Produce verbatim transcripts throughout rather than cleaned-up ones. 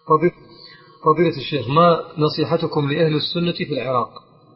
فضيلة فضيلة الشيخ، ما نصيحتكم لأهل السنة في العراق؟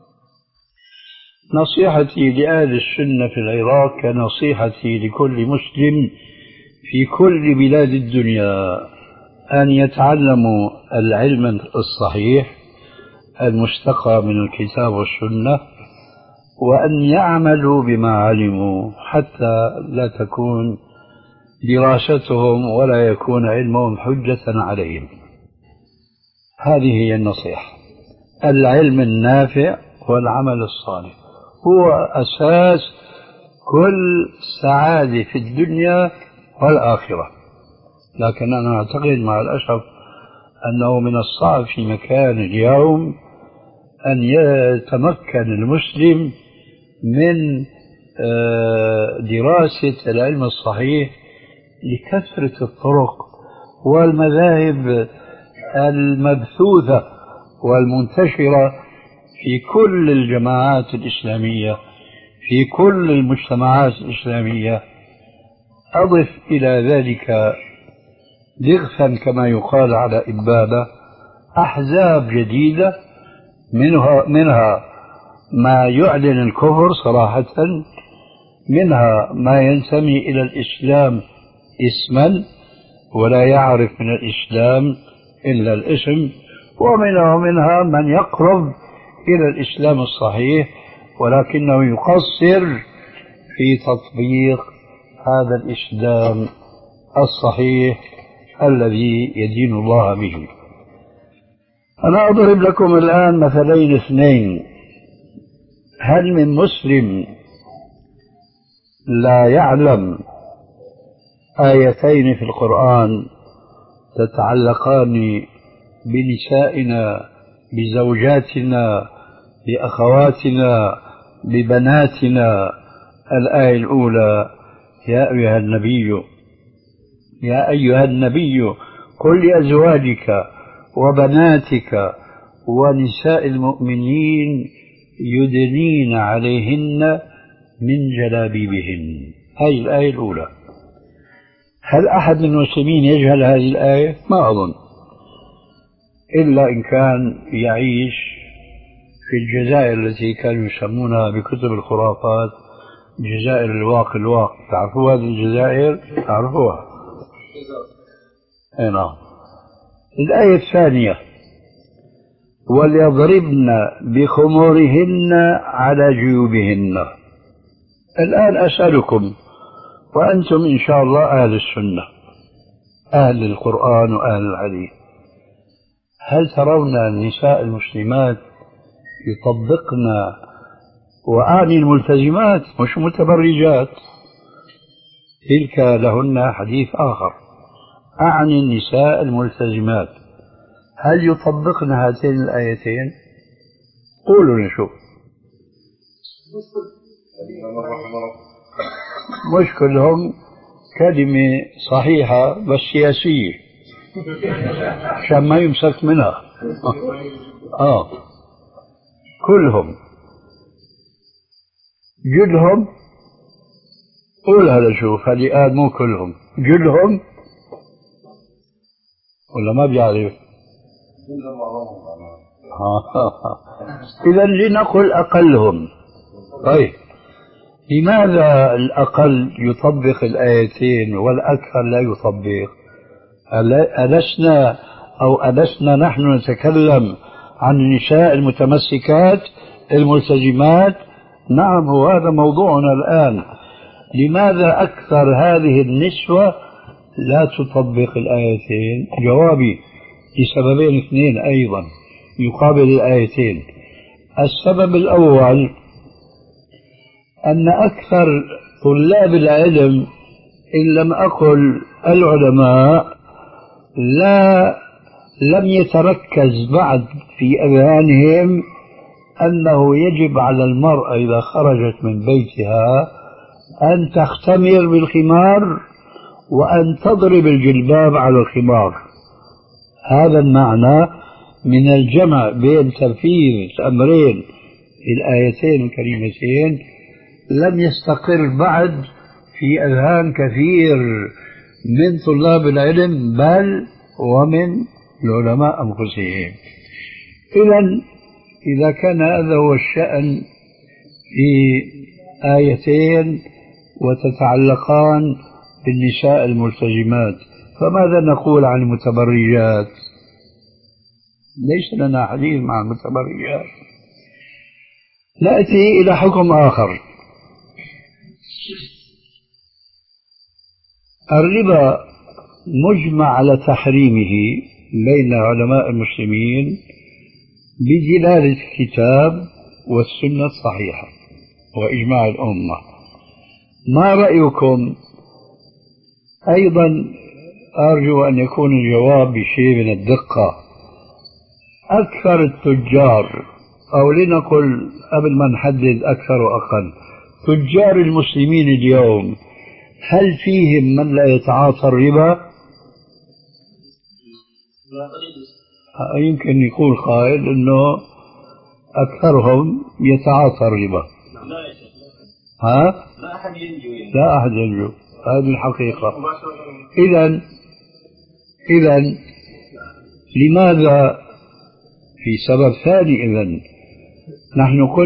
نصيحتي لأهل السنة في العراق كنصيحتي لكل مسلم في كل بلاد الدنيا، أن يتعلموا العلم الصحيح المستقى من الكتاب والسنة، وأن يعملوا بما علموا حتى لا تكون دراستهم ولا يكون علمهم حجة عليهم. هذه هي النصيحة. العلم النافع والعمل الصالح هو أساس كل سعادة في الدنيا والآخرة. لكن أنا أعتقد مع الأسف أنه من الصعب في مكان اليوم أن يتمكن المسلم من دراسة العلم الصحيح لكثرة الطرق والمذاهب المبثوثة والمنتشرة في كل الجماعات الإسلامية في كل المجتمعات الإسلامية. أضف إلى ذلك ضغثا كما يقال على إبابة أحزاب جديدة، منها, منها ما يعلن الكفر صراحة، منها ما ينتمي إلى الإسلام اسما ولا يعرف من الإسلام إلا الاسم، ومنها ومنها من يقرب إلى الإسلام الصحيح ولكنه يقصر في تطبيق هذا الإسلام الصحيح الذي يدين الله به. أنا أضرب لكم الآن مثلين اثنين. هل من مسلم لا يعلم آيتين في القرآن تتعلقان بنسائنا، بزوجاتنا، بأخواتنا، ببناتنا؟ الآية الأولى: يا أيها النبي يا أيها النبي قل لأزواجك وبناتك ونساء المؤمنين يدنين عليهن من جلابيبهن. هذه الآية الأولى. هل أحد من المسلمين يجهل هذه الآية؟ ما أظن، إلا إن كان يعيش في الجزائر التي كانوا يسمونها بكتب الخرافات جزائر الواق الواق. تعرفوا هذه الجزائر؟ تعرفوها؟ نعم. الآية الثانية: وليضربن بخمورهن على جيوبهن. الآن أسألكم وأنتم إن شاء الله أهل السنة، أهل القرآن وأهل الحديث، هل ترون النساء المسلمات يطبقن، وأعني الملتزمات مش متبرجات، تلك لهن حديث آخر، أعني النساء الملتزمات، هل يطبقن هاتين الآيتين؟ قولوا نشوف. مش كلهم، كلمة صحيحة بس سياسية عشان ما يمسك منها. آه كلهم، جلهم. قول هذا، شوف هذه قال مو كلهم، جلهم ولا ما بيعرف؟ إذا لنقل أقلهم. طيب لماذا الأقل يطبق الآيتين والأكثر لا يطبق؟ ألسنا أو ألسنا نحن نتكلم عن النساء المتمسكات الملتزمات؟ نعم، هو هذا موضوعنا الآن. لماذا أكثر هذه النسوة لا تطبق الآيتين؟ جوابي لسببين اثنين أيضا يقابل الآيتين. السبب الأول أن أكثر طلاب العلم، إن لم أقل العلماء، لا لم يتركز بعد في أذهانهم أنه يجب على المرأة إذا خرجت من بيتها أن تختمر بالخمار وأن تضرب الجلباب على الخمار. هذا المعنى من الجمع بين تنفيذ الأمرين في الآيتين الكريمتين لم يستقر بعد في أذهان كثير من طلاب العلم، بل ومن العلماء أنفسهم. إذن إذا كان هذا هو الشأن في آيتين وتتعلقان بالنساء الملتزمات، فماذا نقول عن المتبرجات؟ ليس لنا حديث مع المتبرجات. نأتي إلى حكم آخر. الربا مجمع على تحريمه بين علماء المسلمين بدلالة الكتاب والسنة الصحيحة وإجماع الأمة. ما رأيكم؟ أيضا أرجو أن يكون الجواب بشيء من الدقة. أكثر التجار، أو لنقل قبل ما نحدد أكثر وأقل، تجار المسلمين اليوم هل فيهم من لا يتعاطى الربا؟ يمكن يقول قائل أنه أكثرهم يتعاطى الربا. ها؟ لا أحد ينجو. لا أحد ينجو، هذه الحقيقة. إذن إذن لماذا؟ في سبب ثاني. إذن نحن قلنا